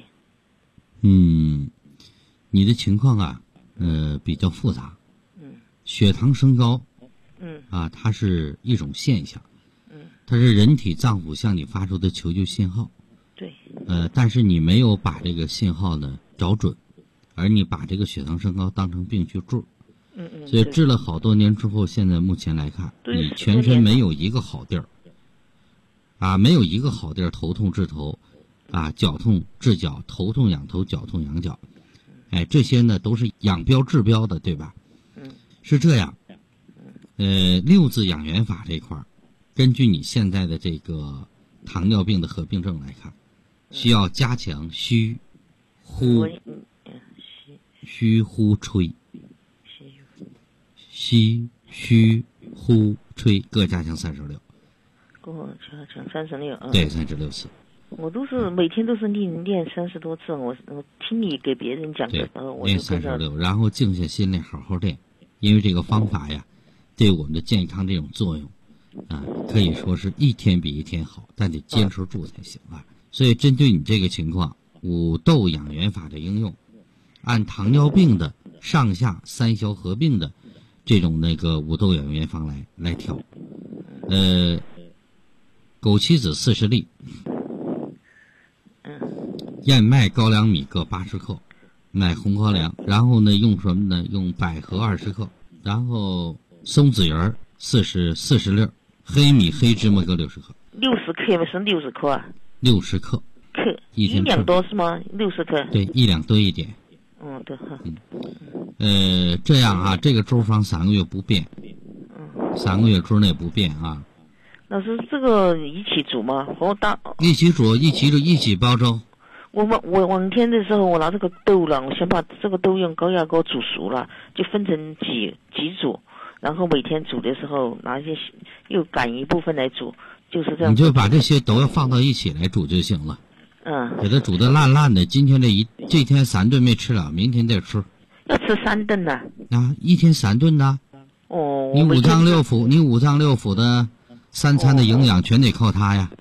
你的情况啊，比较复杂。血糖升高，它是一种现象，它是人体脏腑向你发出的求救信号。 对。 但是你没有把这个信号呢找准，而你把这个血糖升高当成病去治。所以治了好多年之后，现在目前来看，你全身没有一个好地儿，没有一个好地儿，头痛治头，脚痛治脚，头痛养头，脚痛养脚，这些呢都是养标治标的，对吧？是这样。6字养元法这块儿，根据你现在的这个糖尿病的合并症来看，需要加强虚呼吹。虚呼吹各加强36， 各加强36， 对，36次。 我都是每天都是练30多次，我听你给别人讲的时候，我练36，然后静下心来好好练，因为这个方法呀，对我们的健康这种作用可以说是一天比一天好，但得坚持住才行啊。所以针对你这个情况，五豆养元法的应用，按糖尿病的上下3消合并的这种那个五豆养元方来调。枸杞子40粒，燕麦、高粱米各80克，买红高粱，然后呢用什么呢？用百合20克，然后松子仁40粒，黑米、黑芝麻各60克。 60克不是60克啊 ？60克。 1两多是吗？60克。 对，1两多一点。 对哈。 这样啊，这个粥方3个月不变，3个月之内不变啊。 老师，这个一起煮吗？ 一起煮，一起煲粥。 我往天的时候，我拿这个豆了，我先把这个豆用高压锅煮熟了，就分成几煮，然后每天煮的时候拿一些又赶一部分来煮，就是这样。 你就把这些都要放到一起来煮就行了。给它煮得烂的。今天这天3顿没吃了，明天再吃。 要吃3顿呢？ 一天3顿呢。你五脏六腑的3餐的营养全得靠它呀。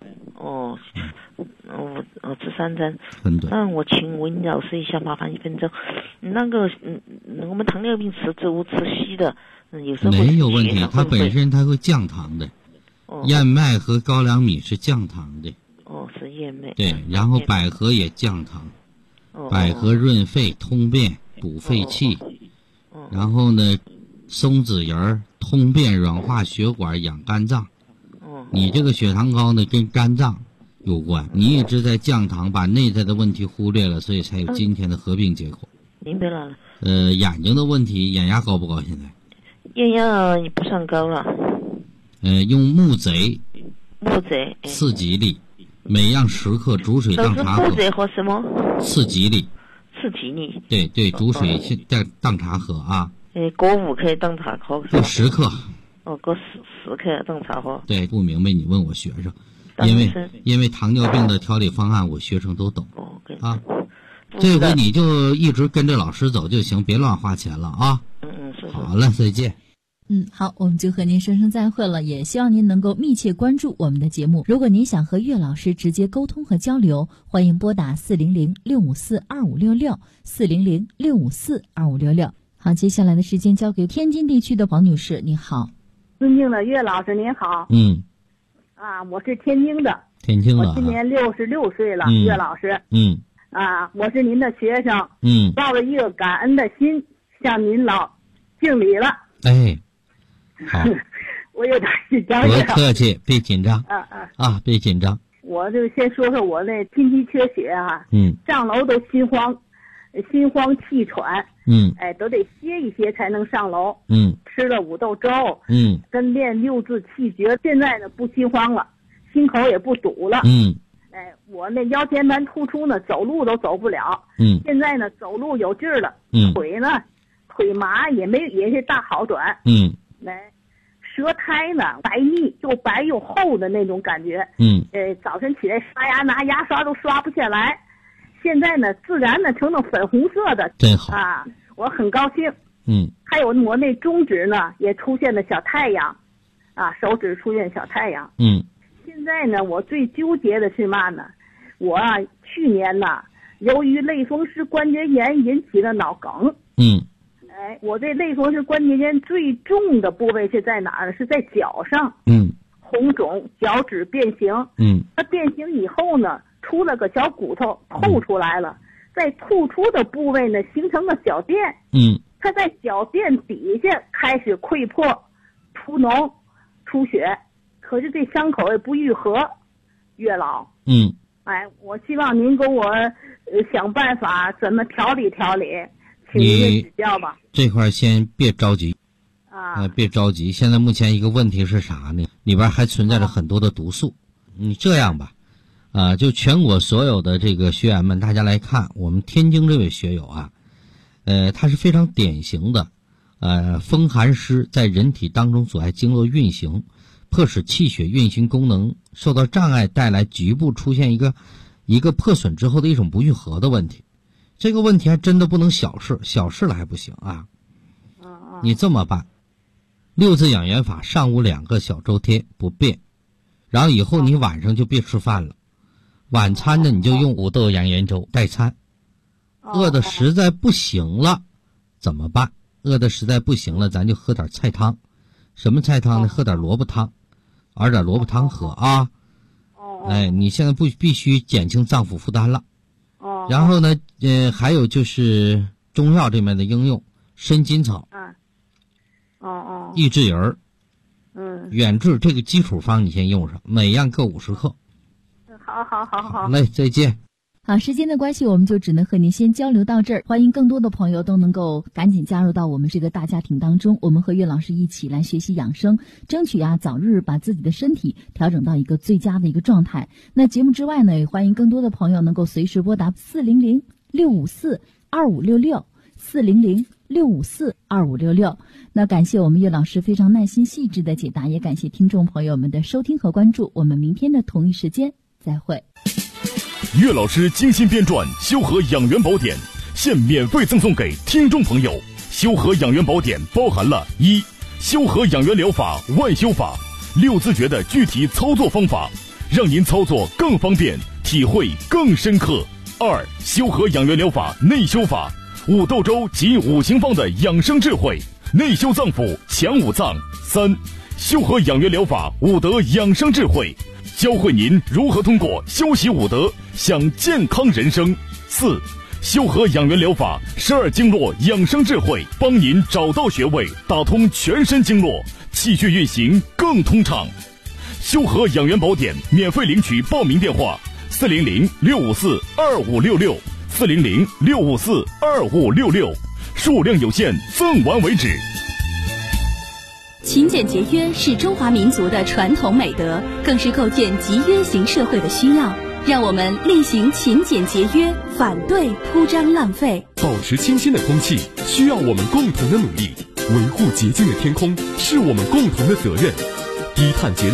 我吃3餐。 那我请问老师一下，麻烦1分钟。那个我们糖尿病吃粥吃稀的，有时候没有问题，它本身它会降糖的。燕麦和高粱米是降糖的。 是燕麦。 对，然后百合也降糖。百合润肺通便补肺气。然后呢，松子仁通便软化血管养肝脏。你这个血糖高呢跟肝脏有关，你一直在降糖，把内在的问题忽略了，所以才有今天的合并结果。 明白了。 眼睛的问题，眼压高不高？现在眼压也不算高了。 用木贼刺激力，每样10克，煮水当茶喝。 木贼和什么？ 刺激力。对，煮水当茶喝啊。 各5克当茶喝。 各10克。 各10克当茶喝。 对，不明白你问我学生。 因为糖尿病的调理方案我学生都懂啊。这回你就一直跟着老师走就行，别乱花钱了啊。 是。 好了，再见。 好，我们就和您说声再会了，也希望您能够密切关注我们的节目。如果您想和岳老师直接沟通和交流，欢迎拨打400-654-2566，400-654-2566。好，接下来的时间交给天津地区的王女士，你好。 尊敬的岳老师您好。我是天津的。我今年66岁了，岳老师。我是您的学生。抱着一个感恩的心向您老敬礼了。 好。 我有点紧张。 不客气，别紧张。别紧张。 我就先说说我那心肌缺血啊。上楼都心慌气喘。都得歇一歇才能上楼。吃了五豆粥。跟练六字气诀，现在呢不心慌了，心口也不堵了。我那腰间盘突出呢，走路都走不了。现在呢走路有劲儿了。腿麻也是大好转。舌苔呢白腻，又白又厚的那种感觉。早晨起来刷牙拿牙刷都刷不下来，现在呢自然的成了粉红色的。 真好我很高兴。还有我那中指呢也出现了小太阳，手指出现小太阳。现在呢我最纠结的是嘛呢？我去年呢由于类风湿关节炎引起的脑梗。我这类风湿关节炎最重的部位是在哪儿呢？是在脚上。红肿，脚趾变形。它变形以后呢，出了个小骨头透出来了，在突出的部位呢形成了小垫。它在小垫底下开始溃破、出脓、出血，可是这伤口也不愈合。岳老。我希望您给我想办法怎么调理调理。 你指教吧。 这块先别着急别着急。现在目前一个问题是啥呢？里边还存在着很多的毒素。你这样吧，就全国所有的这个学员们，大家来看，我们天津这位学友他是非常典型的，风寒湿在人体当中阻碍经络运行，迫使气血运行功能受到障碍，带来局部出现一个破损之后的一种不愈合的问题。这个问题还真的不能小视了还不行啊。你这么办，6字养元法，上午2个小周天不变，然后以后你晚上就别吃饭了，晚餐呢你就用五豆养元粥代餐。饿的实在不行了怎么办？饿的实在不行了，咱就喝点菜汤。什么菜汤呢？喝点萝卜汤，熬点萝卜汤喝啊。你现在必须减轻脏腑负担了。然后呢还有就是中药这边的应用，参筋草、益智仁、远志这个基础方你先用上，每样各50克。好嘞，再见。 好，时间的关系，我们就只能和您先交流到这儿。欢迎更多的朋友都能够赶紧加入到我们这个大家庭当中，我们和岳老师一起来学习养生，争取早日把自己的身体调整到一个最佳的一个状态。那节目之外呢，也欢迎更多的朋友能够随时拨打400-654-2566，400-654-2566。那感谢我们岳老师非常耐心细致的解答，也感谢听众朋友们的收听和关注。我们明天的同一时间再会。 岳老师精心编撰《修和养元宝典》，现免费赠送给听众朋友。《修和养元宝典》包含了1. 修和养元疗法外修法，6字诀的具体操作方法，让您操作更方便，体会更深刻。2. 修和养元疗法内修法，五豆粥及5行方的养生智慧，内修脏腑，强五脏。3. 修和养元疗法五德养生智慧，教会您如何通过修习五德享健康人生。4. 修和养元疗法12经络养生智慧，帮您找到穴位，打通全身经络，气血运行更通畅。修和养元宝典免费领取报名电话：400-654-2566，400-654-2566，数量有限，赠完为止。 勤俭节约是中华民族的传统美德，更是构建集约型社会的需要。让我们厉行勤俭节约，反对铺张浪费。 保持清新的空气需要我们共同的努力，维护洁净的天空是我们共同的责任。低碳节